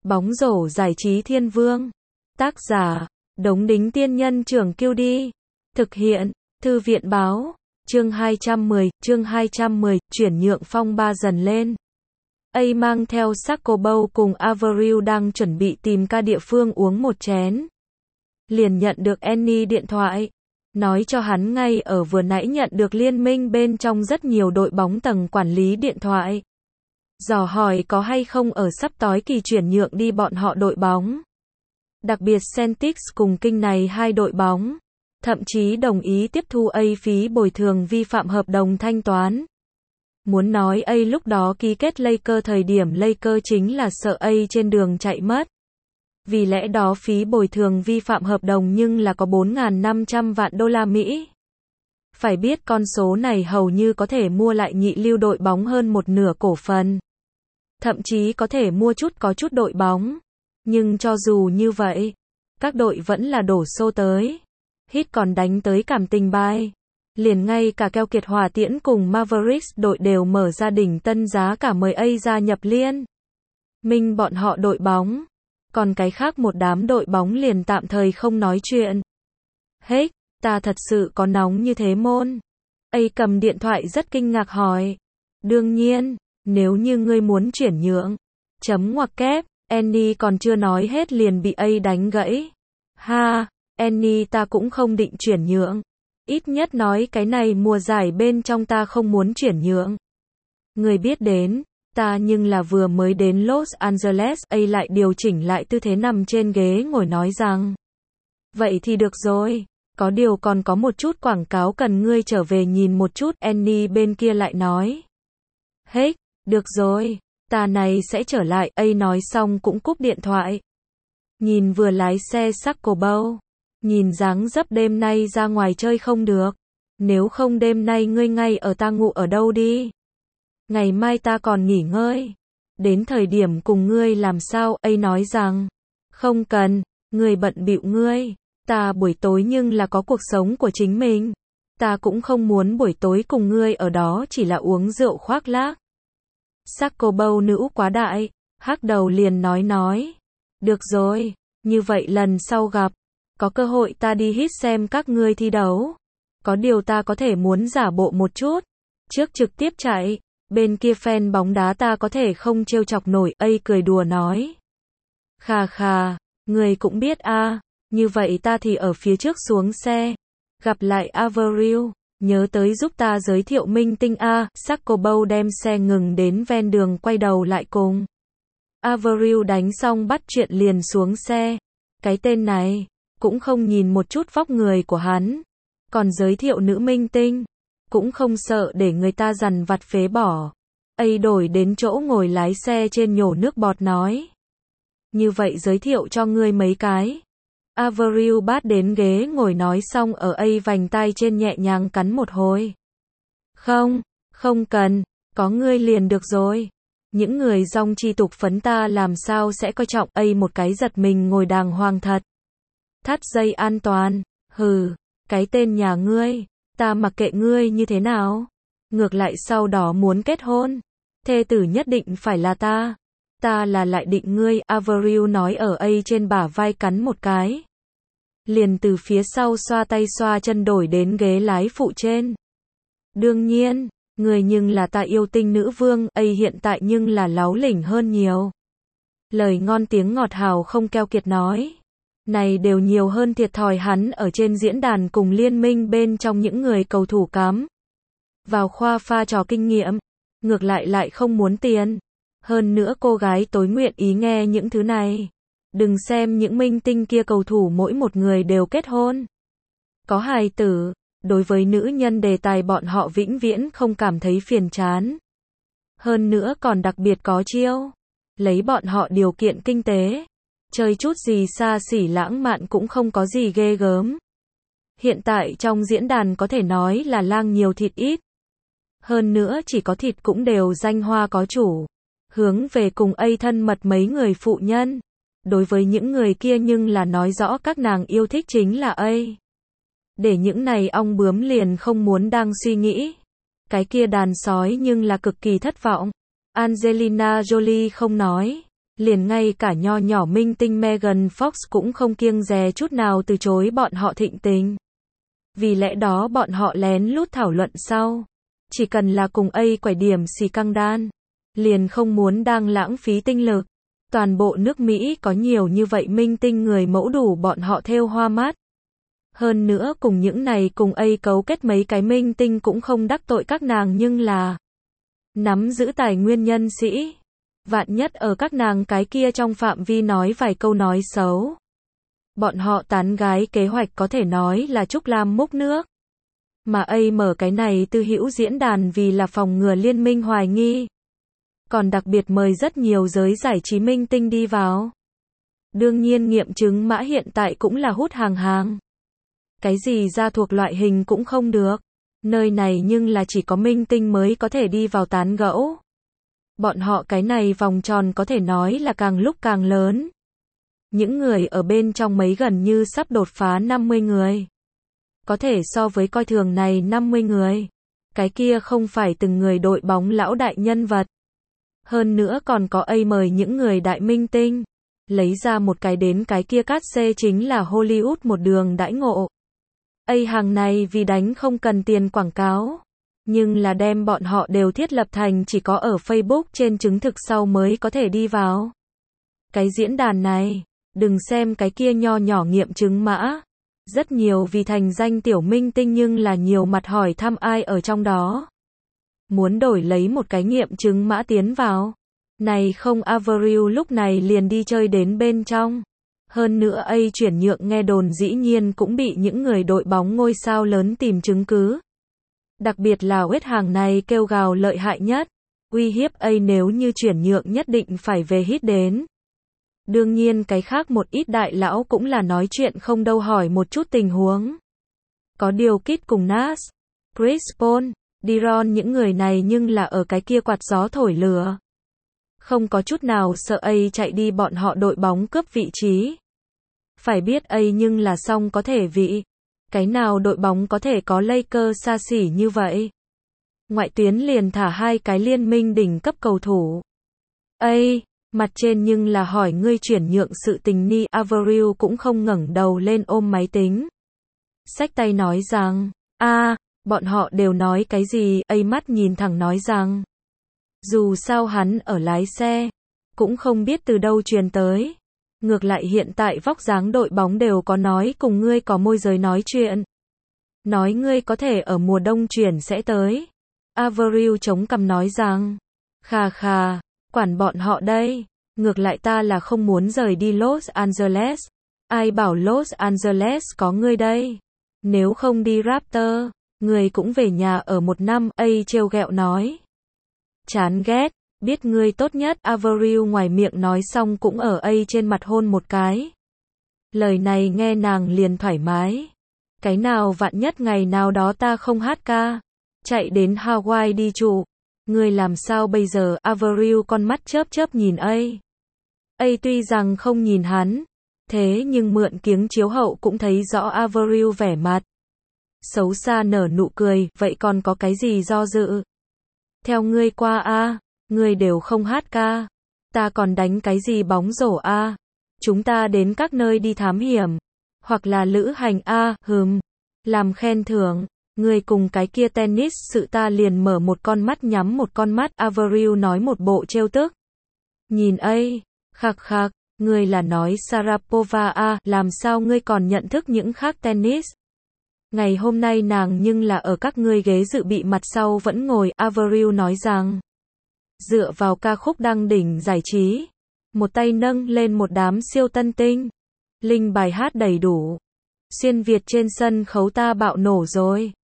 Bóng rổ giải trí thiên vương. Tác giả, Đống Đính Tiên Nhân Trưởng Kiêu Đi. Thực hiện, Thư viện Báo. Chương 210, chuyển nhượng phong ba dần lên. A mang theo Saccobow cùng Avril đang chuẩn bị tìm ca địa phương uống một chén. Liền nhận được Annie điện thoại. Nói cho hắn ngay ở vừa nãy nhận được liên minh bên trong rất nhiều đội bóng tầng quản lý điện thoại. Dò hỏi có hay không ở sắp tới kỳ chuyển nhượng đi bọn họ đội bóng. Đặc biệt Celtics cùng Kings này hai đội bóng. Thậm chí đồng ý tiếp thu A phí bồi thường vi phạm hợp đồng thanh toán. Muốn nói A lúc đó ký kết Lakers thời điểm Lakers chính là sợ A trên đường chạy mất. Vì lẽ đó phí bồi thường vi phạm hợp đồng nhưng là có 4.500 vạn đô la Mỹ. Phải biết con số này hầu như có thể mua lại nhị lưu đội bóng hơn một nửa cổ phần. Thậm chí có thể mua có chút đội bóng. Nhưng cho dù như vậy, các đội vẫn là đổ xô tới. Hit còn đánh tới cảm tình bài. Liền ngay cả keo kiệt Hỏa Tiễn cùng Mavericks đội đều mở ra đỉnh tân giá cả mời A gia nhập liên minh bọn họ đội bóng. Còn cái khác một đám đội bóng liền tạm thời không nói chuyện. Hết, ta thật sự có nóng như thế môn. A cầm điện thoại rất kinh ngạc hỏi. Đương nhiên, nếu như ngươi muốn chuyển nhượng. Chấm ngoặc kép, Annie còn chưa nói hết liền bị A đánh gãy. Ha, Annie ta cũng không định chuyển nhượng. Ít nhất nói cái này mùa giải bên trong ta không muốn chuyển nhượng. Người biết đến, ta nhưng là vừa mới đến Los Angeles. A lại điều chỉnh lại tư thế nằm trên ghế ngồi nói rằng. Vậy thì được rồi, có điều còn có một chút quảng cáo cần ngươi trở về nhìn một chút. Annie bên kia lại nói. Hết, được rồi, ta này sẽ trở lại. A nói xong cũng cúp điện thoại. Nhìn vừa lái xe Saccobow. Nhìn dáng dấp đêm nay ra ngoài chơi không được. Nếu không đêm nay ngươi ngay ở ta ngủ ở đâu đi. Ngày mai ta còn nghỉ ngơi. Đến thời điểm cùng ngươi làm sao. A nói rằng. Không cần, ngươi bận bịu ngươi. Ta buổi tối nhưng là có cuộc sống của chính mình. Ta cũng không muốn buổi tối cùng ngươi ở đó chỉ là uống rượu khoác lác. Saccobow nữ quá đại. Hắc đầu liền nói. Được rồi, như vậy lần sau gặp. Có cơ hội ta đi hít xem các ngươi thi đấu. Có điều ta có thể muốn giả bộ một chút. Trước trực tiếp chạy. Bên kia fan bóng đá ta có thể không trêu chọc nổi. A cười đùa nói. Khà, người cũng biết a. Như vậy ta thì ở phía trước xuống xe. Gặp lại Avril. Nhớ tới giúp ta giới thiệu minh tinh a. Saccobow đem xe ngừng đến ven đường quay đầu lại cùng. Avril đánh xong bắt chuyện liền xuống xe. Cái tên này. Cũng không nhìn một chút vóc người của hắn. Còn giới thiệu nữ minh tinh. Cũng không sợ để người ta dằn vặt phế bỏ. A đổi đến chỗ ngồi lái xe trên nhổ nước bọt nói. Như vậy giới thiệu cho ngươi mấy cái. Avril bắt đến ghế ngồi nói xong ở A vành tai trên nhẹ nhàng cắn một hồi. Không cần, có ngươi liền được rồi. Những người dòng chi tục phấn ta làm sao sẽ coi trọng. A một cái giật mình ngồi đàng hoàng thật. Thắt dây an toàn, hừ, cái tên nhà ngươi, ta mặc kệ ngươi như thế nào. Ngược lại sau đó muốn kết hôn, thê tử nhất định phải là ta là lại định ngươi. Avril nói ở A trên bả vai cắn một cái. Liền từ phía sau xoa tay xoa chân đổi đến ghế lái phụ trên. Đương nhiên, người nhưng là ta yêu tinh nữ vương. A hiện tại nhưng là láu lỉnh hơn nhiều. Lời ngon tiếng ngọt hào không keo kiệt nói. Này đều nhiều hơn thiệt thòi hắn ở trên diễn đàn cùng liên minh bên trong những người cầu thủ cắm. Vào khoa pha trò kinh nghiệm. Ngược lại không muốn tiền. Hơn nữa cô gái tối nguyện ý nghe những thứ này. Đừng xem những minh tinh kia cầu thủ mỗi một người đều kết hôn. Có hài tử. Đối với nữ nhân đề tài bọn họ vĩnh viễn không cảm thấy phiền chán. Hơn nữa còn đặc biệt có chiêu. Lấy bọn họ điều kiện kinh tế. Chơi chút gì xa xỉ lãng mạn cũng không có gì ghê gớm. Hiện tại trong diễn đàn có thể nói là lang nhiều thịt ít. Hơn nữa chỉ có thịt cũng đều danh hoa có chủ. Hướng về cùng A thân mật mấy người phụ nhân. Đối với những người kia nhưng là nói rõ các nàng yêu thích chính là A. Để những này ong bướm liền không muốn đang suy nghĩ. Cái kia đàn sói nhưng là cực kỳ thất vọng. Angelina Jolie không nói. Liền ngay cả nho nhỏ minh tinh Megan Fox cũng không kiêng dè chút nào từ chối bọn họ thịnh tình. Vì lẽ đó bọn họ lén lút thảo luận sau. Chỉ cần là cùng quải điểm xì căng đan. Liền không muốn đang lãng phí tinh lực. Toàn bộ nước Mỹ có nhiều như vậy minh tinh người mẫu đủ bọn họ thêu hoa mắt. Hơn nữa cùng những này cùng cấu kết mấy cái minh tinh cũng không đắc tội các nàng nhưng là nắm giữ tài nguyên nhân sĩ. Vạn nhất ở các nàng cái kia trong phạm vi nói vài câu nói xấu. Bọn họ tán gái kế hoạch có thể nói là Trúc Lam múc nước. Mà mở cái này tư hữu diễn đàn vì là phòng ngừa liên minh hoài nghi. Còn đặc biệt mời rất nhiều giới giải trí minh tinh đi vào. Đương nhiên nghiệm chứng mã hiện tại cũng là hút hàng. Cái gì ra thuộc loại hình cũng không được. Nơi này nhưng là chỉ có minh tinh mới có thể đi vào tán gẫu. Bọn họ cái này vòng tròn có thể nói là càng lúc càng lớn. Những người ở bên trong mấy gần như sắp đột phá 50 người. Có thể so với coi thường này 50 người. Cái kia không phải từng người đội bóng lão đại nhân vật. Hơn nữa còn có mời những người đại minh tinh. Lấy ra một cái đến cái kia cát xê chính là Hollywood một đường đãi ngộ. Hàng này vì đánh không cần tiền quảng cáo. Nhưng là đem bọn họ đều thiết lập thành chỉ có ở Facebook trên chứng thực sau mới có thể đi vào. Cái diễn đàn này, đừng xem cái kia nho nhỏ nghiệm chứng mã. Rất nhiều vì thành danh tiểu minh tinh nhưng là nhiều mặt hỏi thăm ai ở trong đó. Muốn đổi lấy một cái nghiệm chứng mã tiến vào. Này không Avril lúc này liền đi chơi đến bên trong. Hơn nữa chuyển nhượng nghe đồn dĩ nhiên cũng bị những người đội bóng ngôi sao lớn tìm chứng cứ. Đặc biệt là West hàng này kêu gào lợi hại nhất. Uy hiếp nếu như chuyển nhượng nhất định phải về hít đến. Đương nhiên cái khác một ít đại lão cũng là nói chuyện không đâu hỏi một chút tình huống. Có điều Kid cùng Nas, Chris Paul, Deron những người này nhưng là ở cái kia quạt gió thổi lửa. Không có chút nào sợ chạy đi bọn họ đội bóng cướp vị trí. Phải biết nhưng là xong có thể vị. Cái nào đội bóng có thể có Lakers xa xỉ như vậy. Ngoại tuyến liền thả hai cái liên minh đỉnh cấp cầu thủ. Mặt trên nhưng là hỏi ngươi chuyển nhượng sự tình ni. Avril cũng không ngẩng đầu lên ôm máy tính. Xách tay nói rằng, bọn họ đều nói cái gì, mắt nhìn thẳng nói rằng. Dù sao hắn ở lái xe, cũng không biết từ đâu truyền tới. Ngược lại hiện tại vóc dáng đội bóng đều có nói cùng ngươi có môi giới nói chuyện. Nói ngươi có thể ở mùa đông chuyển sẽ tới. Avril chống cằm nói rằng, khà, quản bọn họ đây. Ngược lại ta là không muốn rời đi Los Angeles. Ai bảo Los Angeles có ngươi đây. Nếu không đi Raptor, ngươi cũng về nhà ở một năm. Trêu ghẹo nói. Chán ghét, biết ngươi tốt nhất. Avril ngoài miệng nói xong cũng ở trên mặt hôn một cái. Lời này nghe nàng liền thoải mái. Cái nào vạn nhất ngày nào đó ta không hát ca. Chạy đến Hawaii đi trụ. Ngươi làm sao bây giờ? Avril con mắt chớp chớp nhìn tuy rằng không nhìn hắn. Thế nhưng mượn kiếng chiếu hậu cũng thấy rõ Avril vẻ mặt. Xấu xa nở nụ cười, vậy còn có cái gì do dự? Theo ngươi qua ngươi đều không hát ca. Ta còn đánh cái gì bóng rổ chúng ta đến các nơi đi thám hiểm. Hoặc là lữ hành làm khen thưởng. Ngươi cùng cái kia tennis sự ta liền mở một con mắt nhắm một con mắt. Avril nói một bộ trêu tức. Nhìn khạc, ngươi là nói Sharapova làm sao ngươi còn nhận thức những khác tennis? Ngày hôm nay nàng nhưng là ở các ngươi ghế dự bị mặt sau vẫn ngồi. Avril nói rằng, dựa vào ca khúc đăng đỉnh giải trí, một tay nâng lên một đám siêu tân tinh, linh bài hát đầy đủ, xuyên Việt trên sân khấu ta bạo nổ rồi.